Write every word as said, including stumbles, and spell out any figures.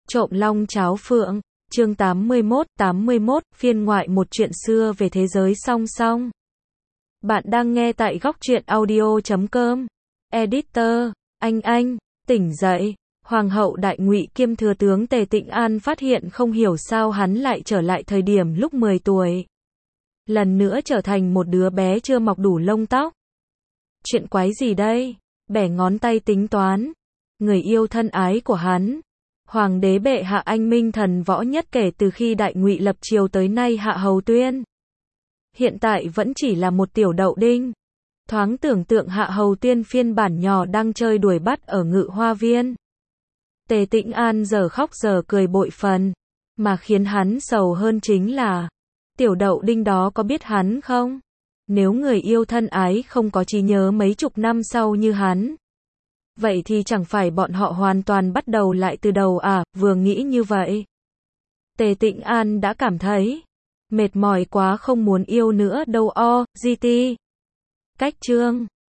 Trộm long cháo phượng, chương tám mươi mốt, tám mươi mốt, phiên ngoại một chuyện xưa về thế giới song song. Bạn đang nghe tại góc truyện audio chấm com. Editor, anh anh, tỉnh dậy. Hoàng hậu Đại Ngụy kiêm thừa tướng Tề Tịnh An phát hiện không hiểu sao hắn lại trở lại thời điểm lúc mười tuổi. Lần nữa trở thành một đứa bé chưa mọc đủ lông tóc. Chuyện quái gì đây? Bẻ ngón tay tính toán. Người yêu thân ái của hắn. Hoàng đế bệ hạ anh minh thần võ nhất kể từ khi Đại Ngụy lập triều tới nay Hạ Hầu Tuyên. Hiện tại vẫn chỉ là một tiểu đậu đinh. Thoáng tưởng tượng Hạ Hầu Tuyên phiên bản nhỏ đang chơi đuổi bắt ở Ngự Hoa Viên. Tề Tịnh An giờ khóc giờ cười bội phần. Mà khiến hắn sầu hơn chính là, tiểu đậu đinh đó có biết hắn không? Nếu người yêu thân ái không có trí nhớ mấy chục năm sau như hắn, vậy thì chẳng phải bọn họ hoàn toàn bắt đầu lại từ đầu à? Vừa nghĩ như vậy, Tề Tịnh An đã cảm thấy mệt mỏi quá, không muốn yêu nữa đâu. O, giê tê. Cách chương